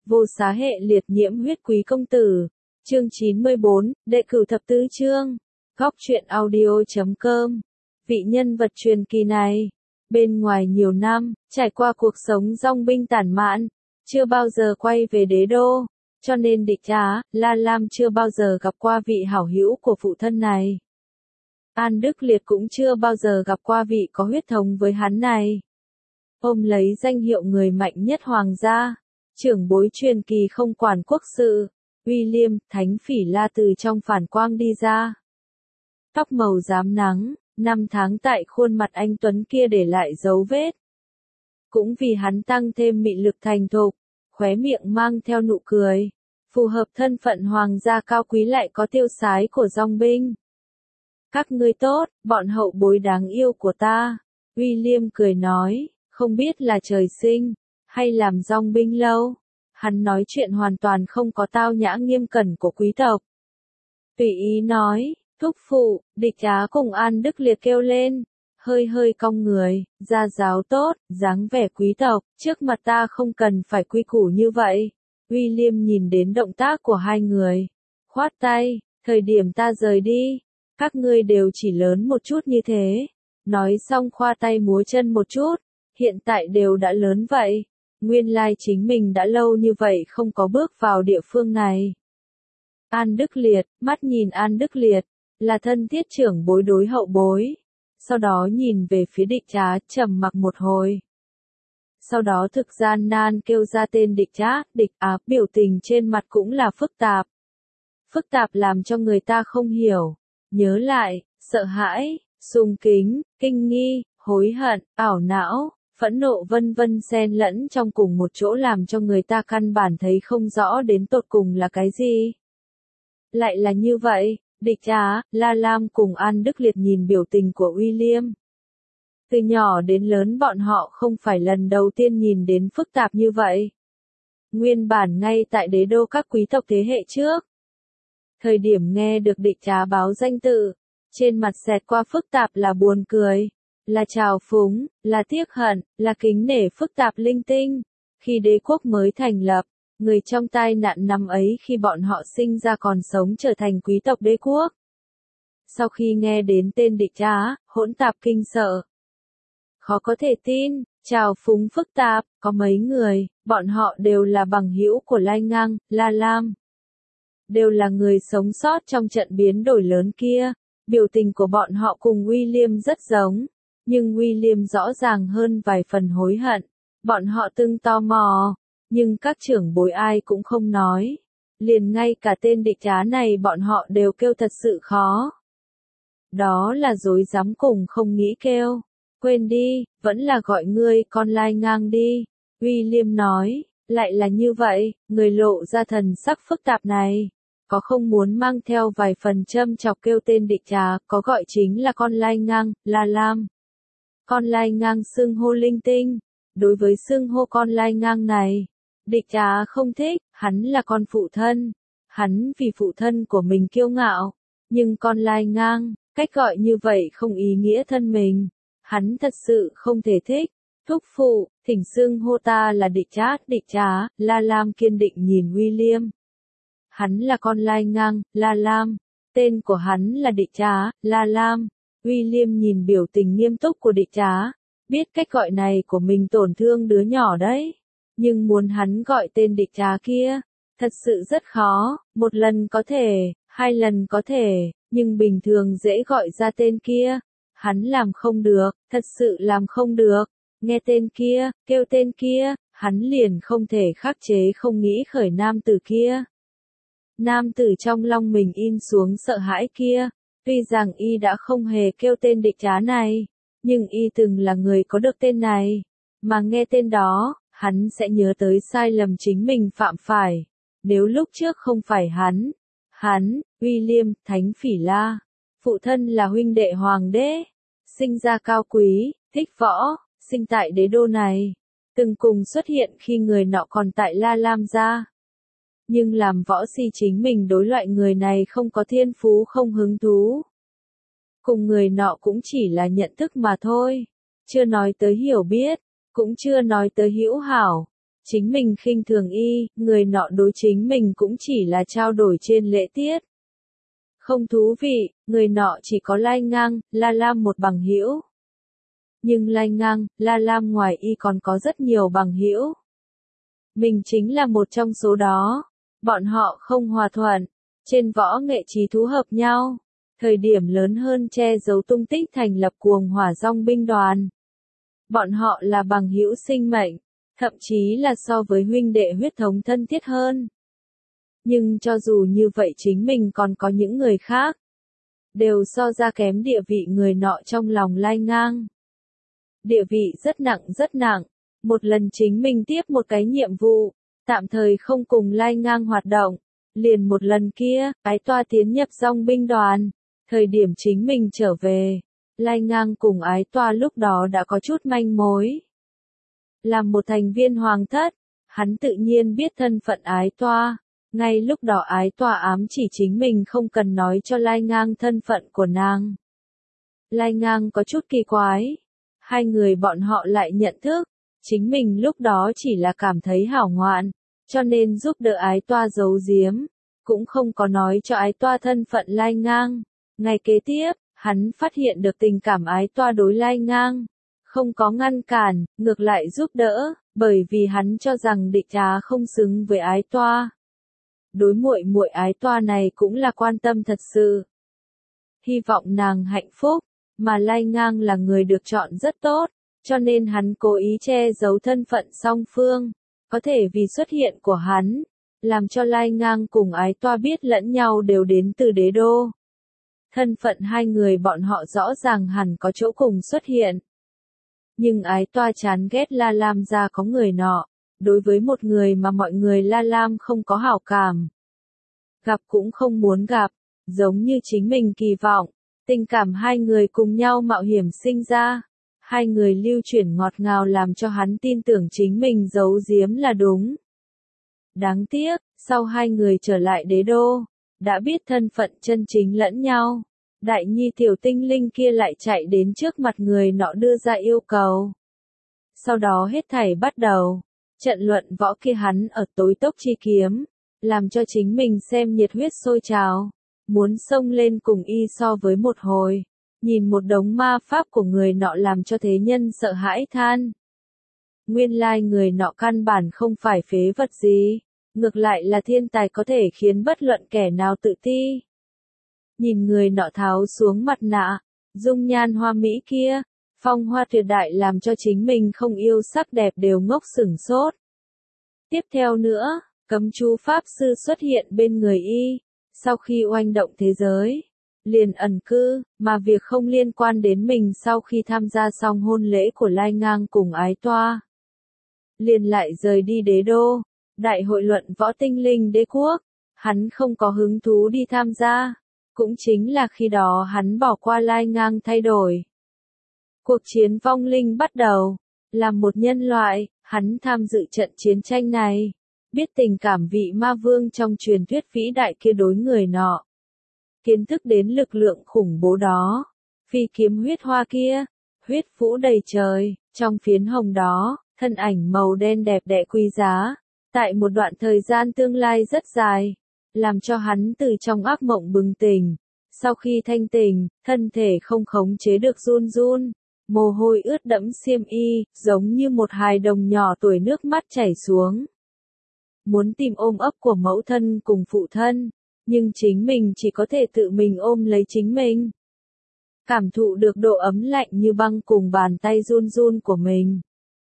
Vô xá hệ liệt nhiễm huyết quý công tử. Chương 94, đệ cửu thập tứ chương. Góc truyện audio.com. Vị nhân vật truyền kỳ này, bên ngoài nhiều năm, trải qua cuộc sống dong binh tản mạn, chưa bao giờ quay về đế đô, cho nên Địch Á, La Lam chưa bao giờ gặp qua vị hảo hữu của phụ thân này. An Đức Liệt cũng chưa bao giờ gặp qua vị có huyết thống với hắn này. Ôm lấy danh hiệu người mạnh nhất hoàng gia, trưởng bối truyền kỳ không quản quốc sự, William, Thánh Phỉ La từ trong phản quang đi ra. Tóc màu rám nắng, năm tháng tại khuôn mặt anh tuấn kia để lại dấu vết. Cũng vì hắn tăng thêm mị lực thành thục, khóe miệng mang theo nụ cười, phù hợp thân phận hoàng gia cao quý lại có tiêu sái của dòng binh. Các ngươi tốt, bọn hậu bối đáng yêu của ta, William cười nói, không biết là trời sinh, hay làm dòng binh lâu. Hắn nói chuyện hoàn toàn không có tao nhã nghiêm cẩn của quý tộc. Tùy ý nói, thúc phụ, Địch Á cùng An Đức Liệt kêu lên, hơi hơi cong người, gia giáo tốt, dáng vẻ quý tộc, trước mặt ta không cần phải quy củ như vậy. William nhìn đến động tác của hai người, khoát tay, thời điểm ta rời đi, các ngươi đều chỉ lớn một chút như thế. Nói xong khoa tay múa chân một chút, hiện tại đều đã lớn vậy. Nguyên lai chính mình đã lâu như vậy không có bước vào địa phương này. An Đức Liệt, mắt nhìn An Đức Liệt, là thân thiết trưởng bối đối hậu bối. Sau đó nhìn về phía Địch Á, trầm mặc một hồi. Sau đó thực gian nan kêu ra tên Địch Á, Địch Á, biểu tình trên mặt cũng là phức tạp. Phức tạp làm cho người ta không hiểu, nhớ lại, sợ hãi, sùng kính, kinh nghi, hối hận, ảo não, phẫn nộ vân vân xen lẫn trong cùng một chỗ làm cho người ta căn bản thấy không rõ đến tột cùng là cái gì. Lại là như vậy, Địch Á, La Lam cùng An Đức Liệt nhìn biểu tình của William. Từ nhỏ đến lớn bọn họ không phải lần đầu tiên nhìn đến phức tạp như vậy. Nguyên bản ngay tại đế đô các quý tộc thế hệ trước. Thời điểm nghe được Địch Á báo danh tự, trên mặt xẹt qua phức tạp là buồn cười, là trào phúng, là tiếc hận, là kính nể phức tạp linh tinh. Khi đế quốc mới thành lập, người trong tai nạn năm ấy khi bọn họ sinh ra còn sống trở thành quý tộc đế quốc. Sau khi nghe đến tên Địch Á, hỗn tạp kinh sợ. Khó có thể tin, trào phúng phức tạp, có mấy người, bọn họ đều là bằng hữu của Lai Ngang, La Lam. Đều là người sống sót trong trận biến đổi lớn kia, biểu tình của bọn họ cùng William rất giống, nhưng William rõ ràng hơn vài phần hối hận. Bọn họ từng tò mò, nhưng các trưởng bối ai cũng không nói. Liền ngay cả tên Địch Á này bọn họ đều kêu thật sự khó. Đó là dối dám cùng không nghĩ kêu. Quên đi, vẫn là gọi ngươi con Lai Ngang đi. William nói, lại là như vậy, người lộ ra thần sắc phức tạp này. Có không muốn mang theo vài phần châm chọc kêu tên Địch Á, có gọi chính là con Lai Ngang, La Lam. Con Lai Ngang xưng hô linh tinh. Đối với xưng hô con Lai Ngang này, Địch Á không thích, hắn là con phụ thân. Hắn vì phụ thân của mình kiêu ngạo. Nhưng con Lai Ngang, cách gọi như vậy không ý nghĩa thân mình. Hắn thật sự không thể thích. Thúc phụ, thỉnh xưng hô ta là Địch Á, Địch Á, La Lam kiên định nhìn William. Hắn là con Lai Ngang, La Lam. Tên của hắn là Địch Á, La Lam. William nhìn biểu tình nghiêm túc của Địch Á. Biết cách gọi này của mình tổn thương đứa nhỏ đấy. Nhưng muốn hắn gọi tên Địch Á kia, thật sự rất khó. Một lần có thể, hai lần có thể, nhưng bình thường dễ gọi ra tên kia. Hắn làm không được, thật sự làm không được. Nghe tên kia, kêu tên kia, hắn liền không thể khắc chế không nghĩ khởi nam tử kia. Nam tử trong lòng mình in xuống sợ hãi kia. Tuy rằng y đã không hề kêu tên Địch Á này, nhưng y từng là người có được tên này. Mà nghe tên đó, hắn sẽ nhớ tới sai lầm chính mình phạm phải. Nếu lúc trước không phải hắn, William, Thánh Phỉ La, phụ thân là huynh đệ hoàng đế, sinh ra cao quý, thích võ, sinh tại đế đô này, từng cùng xuất hiện khi người nọ còn tại La Lam gia. Nhưng làm võ si chính mình đối loại người này không có thiên phú không hứng thú. Cùng người nọ cũng chỉ là nhận thức mà thôi. Chưa nói tới hiểu biết, cũng chưa nói tới hữu hảo. chính mình khinh thường y, người nọ đối chính mình cũng chỉ là trao đổi trên lễ tiết. Không thú vị, người nọ chỉ có Lai Ngang, La Lam một bằng hữu. Nhưng Lai Ngang, La Lam ngoài y còn có rất nhiều bằng hữu. Mình chính là một trong số đó. Bọn họ không hòa thuận, trên võ nghệ trí thú hợp nhau. Thời điểm lớn hơn che giấu tung tích thành lập cuồng hỏa dòng binh đoàn. Bọn họ là bằng hữu sinh mệnh, thậm chí là so với huynh đệ huyết thống thân thiết hơn. Nhưng cho dù như vậy chính mình còn có những người khác. Đều so ra kém địa vị người nọ trong lòng Lai Ngang. Địa vị rất nặng rất nặng. Một lần chính mình tiếp một cái nhiệm vụ, tạm thời không cùng Lai Ngang hoạt động. Liền một lần kia, Ái Toa tiến nhập dòng binh đoàn. Thời điểm chính mình trở về, Lai Ngang cùng Ái Toa lúc đó đã có chút manh mối. Làm một thành viên hoàng thất, hắn tự nhiên biết thân phận Ái Toa. Ngay lúc đó Ái Toa ám chỉ chính mình không cần nói cho Lai Ngang thân phận của nàng. Lai Ngang có chút kỳ quái. Hai người bọn họ lại nhận thức. Chính mình lúc đó chỉ là cảm thấy hảo ngoạn, cho nên giúp đỡ Ái Toa giấu giếm. Cũng không có nói cho Ái Toa thân phận Lai Ngang. Ngày kế tiếp, hắn phát hiện được tình cảm Ái Toa đối Lai Ngang. Không có ngăn cản, ngược lại giúp đỡ, bởi vì hắn cho rằng địch trá không xứng với Ái Toa. Đối muội muội Ái Toa này cũng là quan tâm thật sự. Hy vọng nàng hạnh phúc, mà Lai Ngang là người được chọn rất tốt, cho nên hắn cố ý che giấu thân phận song phương. Có thể vì xuất hiện của hắn, làm cho Lai Ngang cùng Ái Toa biết lẫn nhau đều đến từ đế đô. Thân phận hai người bọn họ rõ ràng hẳn có chỗ cùng xuất hiện. Nhưng Ái Toa chán ghét La Lam ra có người nọ, đối với một người mà mọi người La Lam không có hảo cảm. Gặp cũng không muốn gặp, giống như chính mình kỳ vọng, tình cảm hai người cùng nhau mạo hiểm sinh ra. Hai người lưu chuyển ngọt ngào làm cho hắn tin tưởng chính mình giấu giếm là đúng. Đáng tiếc, sau hai người trở lại đế đô, đã biết thân phận chân chính lẫn nhau. Đại nhi tiểu tinh linh kia lại chạy đến trước mặt người nọ đưa ra yêu cầu. Sau đó hết thảy bắt đầu. Trận luận võ kia hắn ở tối tốc chi kiếm, làm cho chính mình xem nhiệt huyết sôi trào. Muốn xông lên cùng y so với một hồi. Nhìn một đống ma pháp của người nọ làm cho thế nhân sợ hãi than. Nguyên lai người nọ căn bản không phải phế vật gì. Ngược lại là thiên tài có thể khiến bất luận kẻ nào tự ti. Nhìn người nọ tháo xuống mặt nạ, dung nhan hoa mỹ kia, phong hoa tuyệt đại làm cho chính mình không yêu sắc đẹp đều ngốc sửng sốt. Tiếp theo nữa, cấm chú pháp sư xuất hiện bên người y, sau khi oanh động thế giới, liền ẩn cư, mà việc không liên quan đến mình sau khi tham gia xong hôn lễ của Lai Ngang cùng Ái Toa. Liền lại rời đi đế đô, đại hội luận võ tinh linh đế quốc, hắn không có hứng thú đi tham gia. Cũng chính là khi đó hắn bỏ qua Lai Ngang thay đổi. Cuộc chiến vong linh bắt đầu. Làm một nhân loại, hắn tham dự trận chiến tranh này. Biết tình cảm vị ma vương trong truyền thuyết vĩ đại kia đối người nọ. Kiến thức đến lực lượng khủng bố đó. Phi kiếm huyết hoa kia. Huyết vũ đầy trời. Trong phiến hồng đó, thân ảnh màu đen đẹp đẽ quý giá. Tại một đoạn thời gian tương lai rất dài. Làm cho hắn từ trong ác mộng bừng tỉnh. Sau khi thanh tỉnh, thân thể không khống chế được run run. Mồ hôi ướt đẫm xiêm y, giống như một hài đồng nhỏ tuổi nước mắt chảy xuống. Muốn tìm ôm ấp của mẫu thân cùng phụ thân, nhưng chính mình chỉ có thể tự mình ôm lấy chính mình. Cảm thụ được độ ấm lạnh như băng cùng bàn tay run run của mình.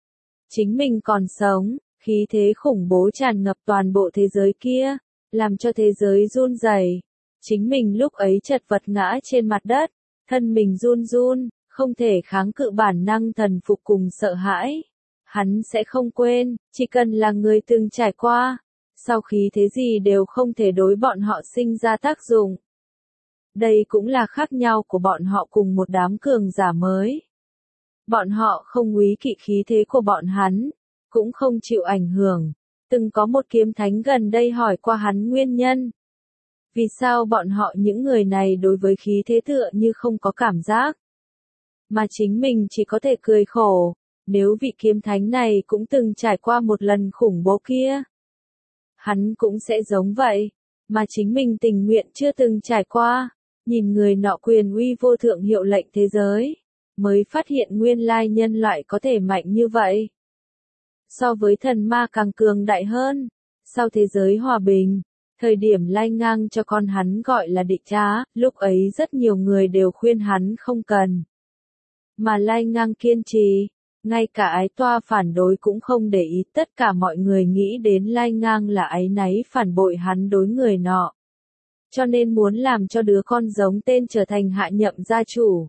Chính mình còn sống, khí thế khủng bố tràn ngập toàn bộ thế giới kia, làm cho thế giới run rẩy. Chính mình lúc ấy chật vật ngã trên mặt đất, thân mình run run, không thể kháng cự bản năng thần phục cùng sợ hãi. Hắn sẽ không quên, chỉ cần là người từng trải qua, sau khí thế gì đều không thể đối bọn họ sinh ra tác dụng. Đây cũng là khác nhau của bọn họ cùng một đám cường giả mới. Bọn họ không úy kỵ khí thế của bọn hắn, cũng không chịu ảnh hưởng. Từng có một kiếm thánh gần đây hỏi qua hắn nguyên nhân. Vì sao bọn họ những người này đối với khí thế tựa như không có cảm giác. Mà chính mình chỉ có thể cười khổ, Nếu vị kiếm thánh này cũng từng trải qua một lần khủng bố kia, hắn cũng sẽ giống vậy, mà chính mình tình nguyện chưa từng trải qua. Nhìn người nọ quyền uy vô thượng hiệu lệnh thế giới, mới phát hiện nguyên lai nhân loại có thể mạnh như vậy. So với thần ma càng cường đại hơn. Sau thế giới hòa bình, thời điểm Lai Ngang cho con hắn gọi là địch trá, lúc ấy rất nhiều người đều khuyên hắn không cần. Mà Lai Ngang kiên trì, ngay cả Ái Toa phản đối cũng không để ý, tất cả mọi người nghĩ đến Lai Ngang là áy náy phản bội hắn đối người nọ. Cho nên muốn làm cho đứa con giống tên trở thành hạ nhậm gia chủ.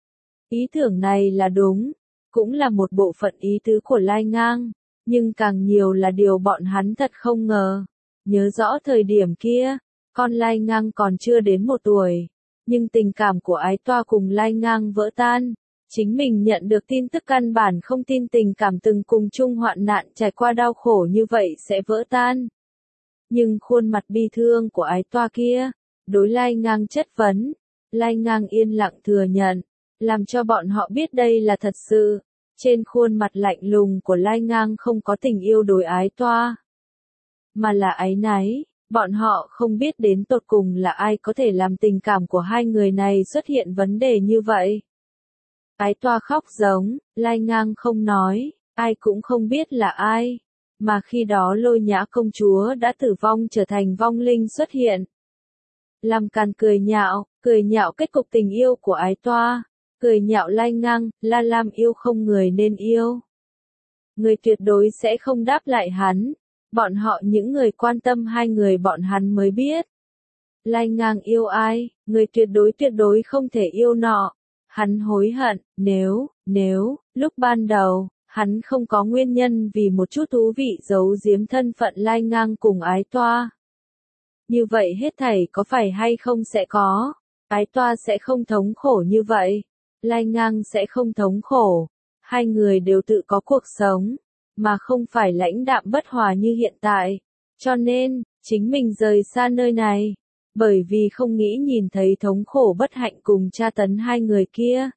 Ý tưởng này là đúng, cũng là một bộ phận ý tứ của Lai Ngang, nhưng càng nhiều là điều bọn hắn thật không ngờ. Nhớ rõ thời điểm kia, con Lai Ngang còn chưa đến 1 tuổi, nhưng tình cảm của Ái Toa cùng Lai Ngang vỡ tan. Chính mình nhận được tin tức căn bản không tin tình cảm từng cùng chung hoạn nạn trải qua đau khổ như vậy sẽ vỡ tan. Nhưng khuôn mặt bi thương của Ái Toa kia, đối Lai Ngang chất vấn, Lai Ngang yên lặng thừa nhận, làm cho bọn họ biết đây là thật sự. Trên khuôn mặt lạnh lùng của Lai Ngang không có tình yêu đối Ái Toa, mà là áy náy. Bọn họ không biết đến tột cùng là ai có thể làm tình cảm của hai người này xuất hiện vấn đề như vậy. Ái Toa khóc giống, Lai Ngang không nói, ai cũng không biết là ai. Mà khi đó Lôi Nhã công chúa đã tử vong trở thành vong linh xuất hiện. Làm càn cười nhạo kết cục tình yêu của Ái Toa, cười nhạo Lai Ngang, La Lam yêu không người nên yêu. Người tuyệt đối sẽ không đáp lại hắn. Bọn họ những người quan tâm hai người bọn hắn mới biết. Lai Ngang yêu ai, người tuyệt đối không thể yêu nọ. Hắn hối hận, nếu, lúc ban đầu, hắn không có nguyên nhân vì một chút thú vị giấu giếm thân phận Lai Ngang cùng Ái Toa. Như vậy hết thảy có phải hay không sẽ có. Ái Toa sẽ không thống khổ như vậy. Lai Ngang sẽ không thống khổ. Hai người đều tự có cuộc sống, mà không phải lãnh đạm bất hòa như hiện tại. Cho nên, chính mình rời xa nơi này, bởi vì không nghĩ nhìn thấy thống khổ bất hạnh cùng tra tấn hai người kia.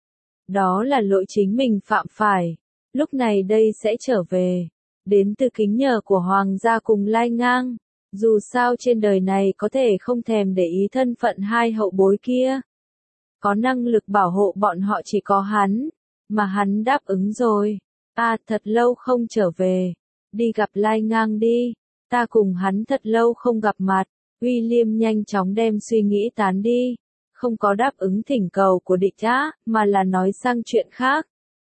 Đó là lỗi chính mình phạm phải. Lúc này đây sẽ trở về, đến từ kính nhờ của Hoàng gia cùng Lai Ngang. Dù sao trên đời này có thể không thèm để ý thân phận hai hậu bối kia. Có năng lực bảo hộ bọn họ chỉ có hắn, mà hắn đáp ứng rồi. Thật lâu không trở về. Đi gặp Lai Ngang đi. Ta cùng hắn thật lâu không gặp mặt. William nhanh chóng đem suy nghĩ tán đi. Không có đáp ứng thỉnh cầu của địch trá, mà là nói sang chuyện khác.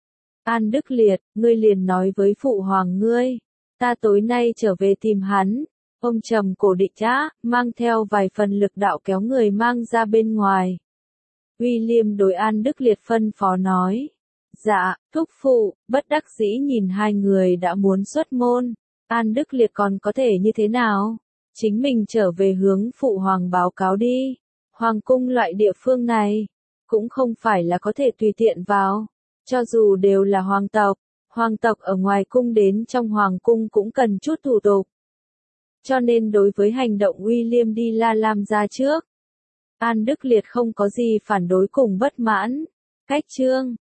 An Đức Liệt, ngươi liền nói với phụ hoàng ngươi. Ta tối nay trở về tìm hắn. Ông trầm cổ địch trá, mang theo vài phần lực đạo kéo người mang ra bên ngoài. William đối An Đức Liệt phân phó nói. Dạ, thúc phụ, bất đắc dĩ nhìn hai người đã muốn xuất môn. An Đức Liệt còn có thể như thế nào? Chính mình trở về hướng phụ hoàng báo cáo đi. Hoàng cung loại địa phương này, cũng không phải là có thể tùy tiện vào. Cho dù đều là hoàng tộc ở ngoài cung đến trong hoàng cung cũng cần chút thủ tục. Cho nên đối với hành động William đi La Lam ra trước, An Đức Liệt không có gì phản đối cùng bất mãn. Cách chương